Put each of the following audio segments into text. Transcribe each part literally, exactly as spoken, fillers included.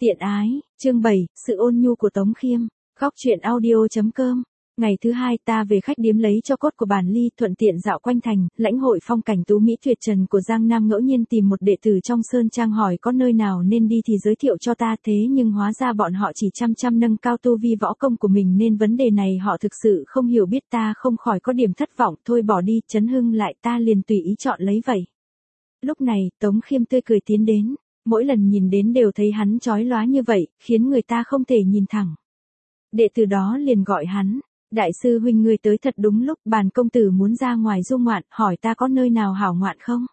Tiện ái, chương bảy, sự ôn nhu của Tống Khiêm, góc truyện audio.com. Ngày thứ hai ta về khách điếm lấy cho cốt của bản Ly, thuận tiện dạo quanh thành, lãnh hội phong cảnh tú mỹ tuyệt trần của Giang Nam, ngẫu nhiên tìm một đệ tử trong Sơn Trang hỏi có nơi nào nên đi thì giới thiệu cho ta, thế nhưng hóa ra bọn họ chỉ chăm chăm nâng cao tu vi võ công của mình nên vấn đề này họ thực sự không hiểu biết, ta không khỏi có điểm thất vọng, thôi bỏ đi, chấn hưng lại ta liền tùy ý chọn lấy vậy. Lúc này, Tống Khiêm tươi cười tiến đến, mỗi lần nhìn đến đều thấy hắn chói lóa như vậy, khiến người ta không thể nhìn thẳng. Đệ tử đó liền gọi hắn, đại sư huynh ngươi tới thật đúng lúc, bản công tử muốn ra ngoài du ngoạn, hỏi ta có nơi nào hảo ngoạn không?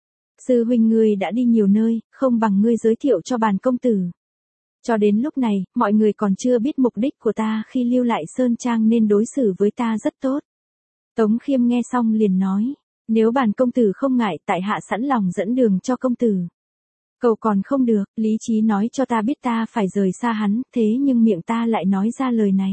Sư huynh ngươi đã đi nhiều nơi, không bằng ngươi giới thiệu cho bản công tử. Cho đến lúc này, mọi người còn chưa biết mục đích của ta khi lưu lại Sơn Trang nên đối xử với ta rất tốt. Tống Khiêm nghe xong liền nói, nếu bản công tử không ngại, tại hạ sẵn lòng dẫn đường cho công tử. Cầu còn không được, lý trí nói cho ta biết ta phải rời xa hắn, thế nhưng miệng ta lại nói ra lời này.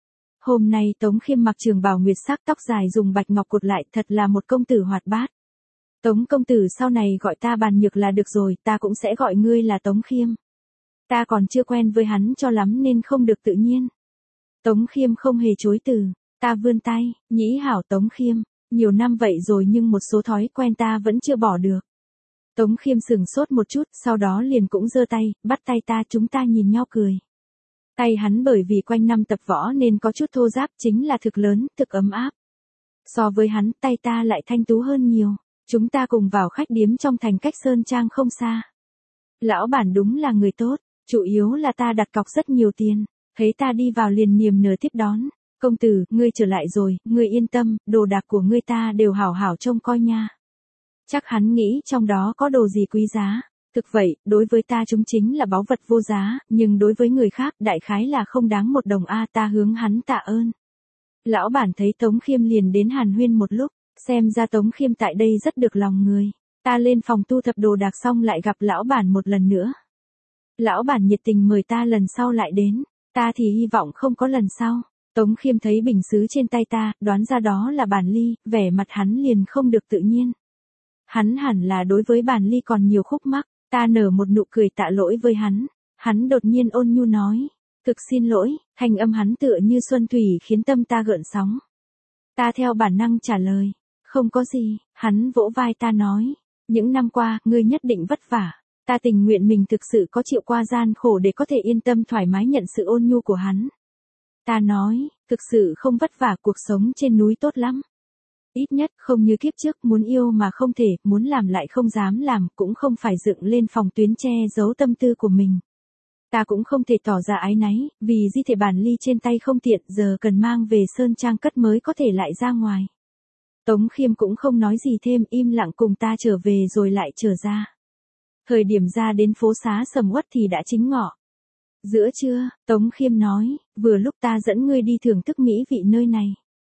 Hôm nay Tống Khiêm mặc trường bào nguyệt sắc, tóc dài dùng bạch ngọc cột lại, thật là một công tử hoạt bát. Tống công tử sau này gọi ta Bàn Nhược là được rồi, ta cũng sẽ gọi ngươi là Tống Khiêm. Ta còn chưa quen với hắn cho lắm nên không được tự nhiên. Tống Khiêm không hề chối từ, ta vươn tay, nhĩ hảo Tống Khiêm, nhiều năm vậy rồi nhưng một số thói quen ta vẫn chưa bỏ được. Tống Khiêm sừng sốt một chút, sau đó liền cũng giơ tay, bắt tay ta, chúng ta nhìn nhau cười. Tay hắn bởi vì quanh năm tập võ nên có chút thô ráp, chính là thực lớn, thực ấm áp. So với hắn, tay ta lại thanh tú hơn nhiều. Chúng ta cùng vào khách điếm trong thành cách Sơn Trang không xa. Lão bản đúng là người tốt, chủ yếu là ta đặt cọc rất nhiều tiền, thấy ta đi vào liền niềm nở tiếp đón. Công tử, ngươi trở lại rồi, ngươi yên tâm, đồ đạc của ngươi ta đều hảo hảo trông coi nha. Chắc hắn nghĩ trong đó có đồ gì quý giá. Thực vậy, đối với ta chúng chính là báu vật vô giá, nhưng đối với người khác đại khái là không đáng một đồng a, ta hướng hắn tạ ơn. Lão bản thấy Tống Khiêm liền đến hàn huyên một lúc, xem ra Tống Khiêm tại đây rất được lòng người. Ta lên phòng tu thập đồ đạc xong lại gặp lão bản một lần nữa. Lão bản nhiệt tình mời ta lần sau lại đến, ta thì hy vọng không có lần sau. Tống Khiêm thấy bình sứ trên tay ta, đoán ra đó là bản Ly, vẻ mặt hắn liền không được tự nhiên. Hắn hẳn là đối với bản Ly còn nhiều khúc mắc. Ta nở một nụ cười tạ lỗi với hắn, hắn đột nhiên ôn nhu nói, thực xin lỗi, thanh âm hắn tựa như xuân thủy khiến tâm ta gợn sóng. Ta theo bản năng trả lời, không có gì, hắn vỗ vai ta nói, những năm qua, ngươi nhất định vất vả, ta tình nguyện mình thực sự có chịu qua gian khổ để có thể yên tâm thoải mái nhận sự ôn nhu của hắn. Ta nói, thực sự không vất vả, cuộc sống trên núi tốt lắm. Ít nhất không như kiếp trước, muốn yêu mà không thể, muốn làm lại không dám làm, cũng không phải dựng lên phòng tuyến che giấu tâm tư của mình. Ta cũng không thể tỏ ra áy náy, vì di thể bản Ly trên tay không tiện, giờ cần mang về Sơn Trang cất mới có thể lại ra ngoài. Tống Khiêm cũng không nói gì thêm, im lặng cùng ta trở về rồi lại trở ra. Thời điểm ra đến phố xá sầm uất thì đã chính ngọ. Giữa trưa, Tống Khiêm nói, vừa lúc ta dẫn ngươi đi thưởng thức mỹ vị nơi này.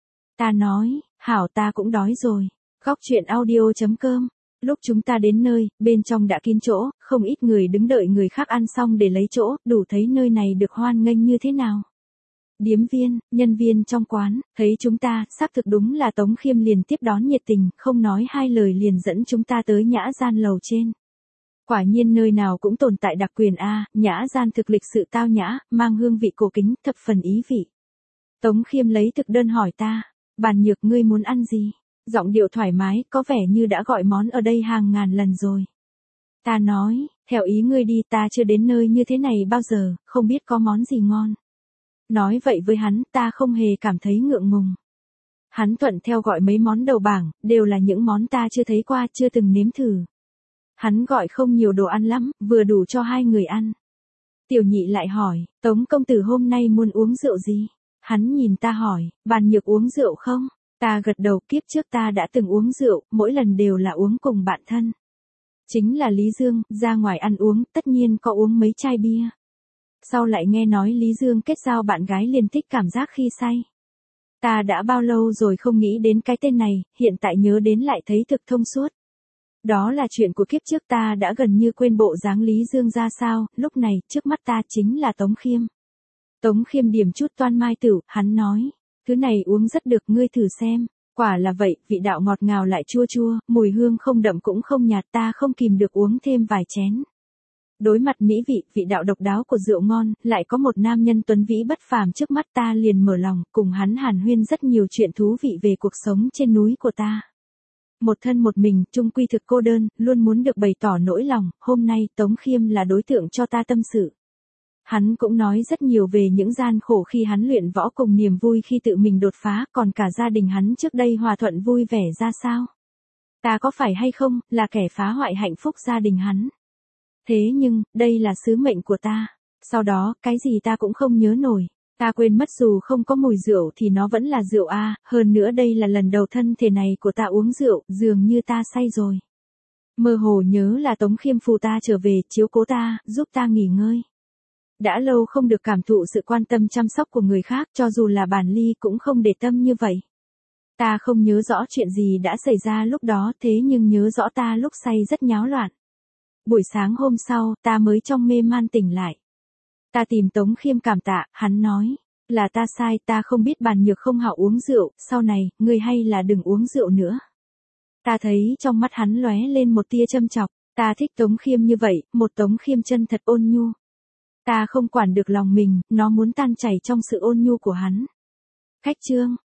Ta nói, hảo, ta cũng đói rồi. Góc truyện audio.com. Lúc chúng ta đến nơi, bên trong đã kín chỗ, không ít người đứng đợi người khác ăn xong để lấy chỗ, đủ thấy nơi này được hoan nghênh như thế nào. Điếm viên, nhân viên trong quán, thấy chúng ta, xác thực đúng là Tống Khiêm liền tiếp đón nhiệt tình, không nói hai lời liền dẫn chúng ta tới nhã gian lầu trên. Quả nhiên nơi nào cũng tồn tại đặc quyền a, nhã gian thực lịch sự tao nhã, mang hương vị cổ kính, thập phần ý vị. Tống Khiêm lấy thực đơn hỏi ta. Bàn Nhược, ngươi muốn ăn gì? Giọng điệu thoải mái, có vẻ như đã gọi món ở đây hàng ngàn lần rồi. Ta nói, theo ý ngươi đi, ta chưa đến nơi như thế này bao giờ, không biết có món gì ngon. Nói vậy với hắn, ta không hề cảm thấy ngượng ngùng. Hắn thuận theo gọi mấy món đầu bảng, đều là những món ta chưa thấy qua, chưa từng nếm thử. Hắn gọi không nhiều đồ ăn lắm, vừa đủ cho hai người ăn. Tiểu Nhị lại hỏi, Tống công tử hôm nay muốn uống rượu gì? Hắn nhìn ta hỏi, Bàn Nhược uống rượu không? Ta gật đầu, kiếp trước ta đã từng uống rượu, mỗi lần đều là uống cùng bạn thân. Chính là Lý Dương, ra ngoài ăn uống, tất nhiên có uống mấy chai bia. Sau lại nghe nói Lý Dương kết giao bạn gái liền thích cảm giác khi say. Ta đã bao lâu rồi không nghĩ đến cái tên này, hiện tại nhớ đến lại thấy thực thông suốt. Đó là chuyện của kiếp trước, ta đã gần như quên bộ dáng Lý Dương ra sao, lúc này, trước mắt ta chính là Tống Khiêm. Tống Khiêm điểm chút toan mai tử, hắn nói, thứ này uống rất được, ngươi thử xem. Quả là vậy, vị đạo ngọt ngào lại chua chua, mùi hương không đậm cũng không nhạt, ta không kìm được uống thêm vài chén. Đối mặt mỹ vị, vị đạo độc đáo của rượu ngon, lại có một nam nhân tuấn vĩ bất phàm trước mắt ta liền mở lòng, cùng hắn hàn huyên rất nhiều chuyện thú vị về cuộc sống trên núi của ta. Một thân một mình, chung quy thực cô đơn, luôn muốn được bày tỏ nỗi lòng, hôm nay Tống Khiêm là đối tượng cho ta tâm sự. Hắn cũng nói rất nhiều về những gian khổ khi hắn luyện võ cùng niềm vui khi tự mình đột phá, còn cả gia đình hắn trước đây hòa thuận vui vẻ ra sao. Ta có phải hay không, là kẻ phá hoại hạnh phúc gia đình hắn. Thế nhưng, đây là sứ mệnh của ta. Sau đó, cái gì ta cũng không nhớ nổi. Ta quên mất dù không có mùi rượu thì nó vẫn là rượu a, hơn nữa đây là lần đầu thân thể này của ta uống rượu, dường như ta say rồi. Mơ hồ nhớ là Tống Khiêm phù ta trở về, chiếu cố ta, giúp ta nghỉ ngơi. Đã lâu không được cảm thụ sự quan tâm chăm sóc của người khác, cho dù là Bản Ly cũng không để tâm như vậy. Ta không nhớ rõ chuyện gì đã xảy ra lúc đó, thế nhưng nhớ rõ ta lúc say rất nháo loạn. Buổi sáng hôm sau, ta mới trong mê man tỉnh lại. Ta tìm Tống Khiêm cảm tạ, hắn nói, là ta sai, ta không biết Bàn Nhược không hảo uống rượu, sau này, ngươi hay là đừng uống rượu nữa. Ta thấy trong mắt hắn lóe lên một tia châm chọc, ta thích Tống Khiêm như vậy, một Tống Khiêm chân thật ôn nhu. Ta không quản được lòng mình, nó muốn tan chảy trong sự ôn nhu của hắn. Khách trương